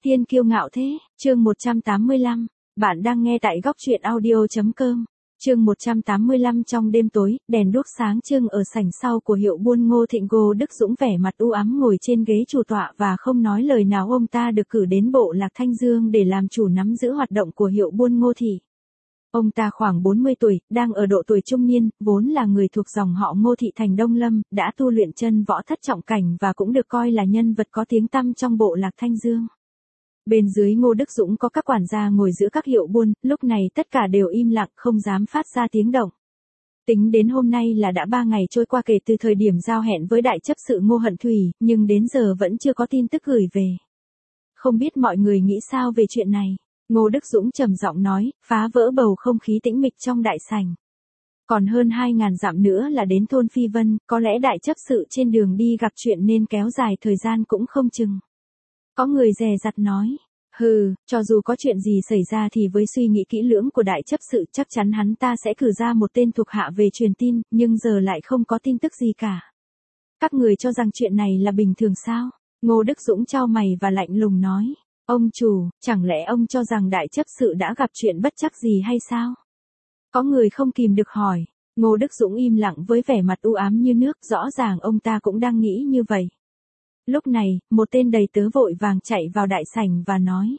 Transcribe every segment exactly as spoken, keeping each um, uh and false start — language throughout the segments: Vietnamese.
Tiên kiêu ngạo thế, chương một trăm tám mươi lăm, bạn đang nghe tại góc truyện audio chấm com. Chương một trăm tám mươi lăm trong đêm tối, đèn đuốc sáng trưng ở sảnh sau của hiệu buôn Ngô Thịnh. Ngô Đức Dũng vẻ mặt u ám ngồi trên ghế chủ tọa và không nói lời nào. Ông ta được cử đến bộ Lạc Thanh Dương để làm chủ nắm giữ hoạt động của hiệu buôn Ngô Thị. Ông ta khoảng bốn mươi tuổi, đang ở độ tuổi trung niên, vốn là người thuộc dòng họ Ngô Thị thành Đông Lâm, đã tu luyện chân võ thất trọng cảnh và cũng được coi là nhân vật có tiếng tăm trong bộ Lạc Thanh Dương. Bên dưới Ngô Đức Dũng có các quản gia ngồi giữa các hiệu buôn, lúc này tất cả đều im lặng không dám phát ra tiếng động. Tính đến hôm nay là đã ba ngày trôi qua kể từ thời điểm giao hẹn với đại chấp sự Ngô Hận Thủy, nhưng đến giờ vẫn chưa có tin tức gửi về. Không biết mọi người nghĩ sao về chuyện này? Ngô Đức Dũng trầm giọng nói, phá vỡ bầu không khí tĩnh mịch trong đại sảnh. Còn hơn hai ngàn dặm nữa là đến thôn Phi Vân, có lẽ đại chấp sự trên đường đi gặp chuyện nên kéo dài thời gian cũng không chừng. Có người dè dặt nói, hừ, cho dù có chuyện gì xảy ra thì với suy nghĩ kỹ lưỡng của đại chấp sự chắc chắn hắn ta sẽ cử ra một tên thuộc hạ về truyền tin, nhưng giờ lại không có tin tức gì cả. Các người cho rằng chuyện này là bình thường sao? Ngô Đức Dũng chau mày và lạnh lùng nói, ông chủ, chẳng lẽ ông cho rằng đại chấp sự đã gặp chuyện bất trắc gì hay sao? Có người không kìm được hỏi. Ngô Đức Dũng im lặng với vẻ mặt u ám như nước, rõ ràng ông ta cũng đang nghĩ như vậy. Lúc này, một tên đầy tớ vội vàng chạy vào đại sảnh và nói.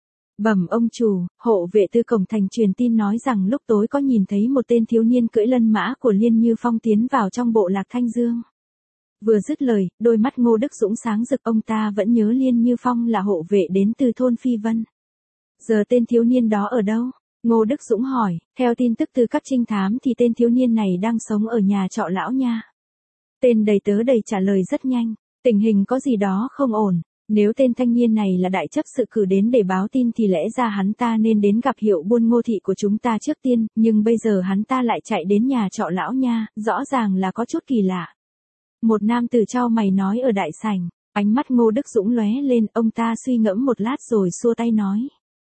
Bẩm ông chủ, hộ vệ từ cổng thành truyền tin nói rằng lúc tối có nhìn thấy một tên thiếu niên cưỡi lân mã của Liên Như Phong tiến vào trong bộ Lạc Thanh Dương. Vừa dứt lời, đôi mắt Ngô Đức Dũng sáng rực, ông ta vẫn nhớ Liên Như Phong là hộ vệ đến từ thôn Phi Vân. Giờ tên thiếu niên đó ở đâu? Ngô Đức Dũng hỏi, theo tin tức từ các trinh thám thì tên thiếu niên này đang sống ở nhà trọ lão nha. Tên đầy tớ đầy trả lời rất nhanh. Tình hình có gì đó không ổn, nếu tên thanh niên này là đại chấp sự cử đến để báo tin thì lẽ ra hắn ta nên đến gặp hiệu buôn Ngô Thị của chúng ta trước tiên, nhưng bây giờ hắn ta lại chạy đến nhà trọ lão nha, rõ ràng là có chút kỳ lạ. Một nam tử chau mày nói ở đại sảnh, ánh mắt Ngô Đức Dũng lóe lên, ông ta suy ngẫm một lát rồi xua tay nói.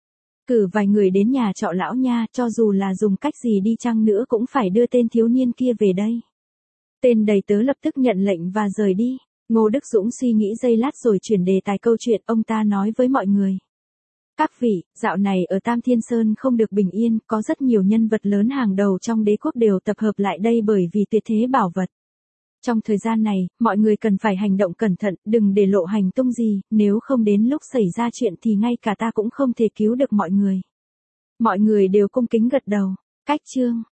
Cử vài người đến nhà trọ lão nha, cho dù là dùng cách gì đi chăng nữa cũng phải đưa tên thiếu niên kia về đây. Tên đầy tớ lập tức nhận lệnh và rời đi. Ngô Đức Dũng suy nghĩ giây lát rồi chuyển đề tài câu chuyện, ông ta nói với mọi người. Các vị, dạo này ở Tam Thiên Sơn không được bình yên, có rất nhiều nhân vật lớn hàng đầu trong đế quốc đều tập hợp lại đây bởi vì tuyệt thế bảo vật. Trong thời gian này, mọi người cần phải hành động cẩn thận, đừng để lộ hành tung gì, nếu không đến lúc xảy ra chuyện thì ngay cả ta cũng không thể cứu được mọi người. Mọi người đều cung kính gật đầu. Cách chương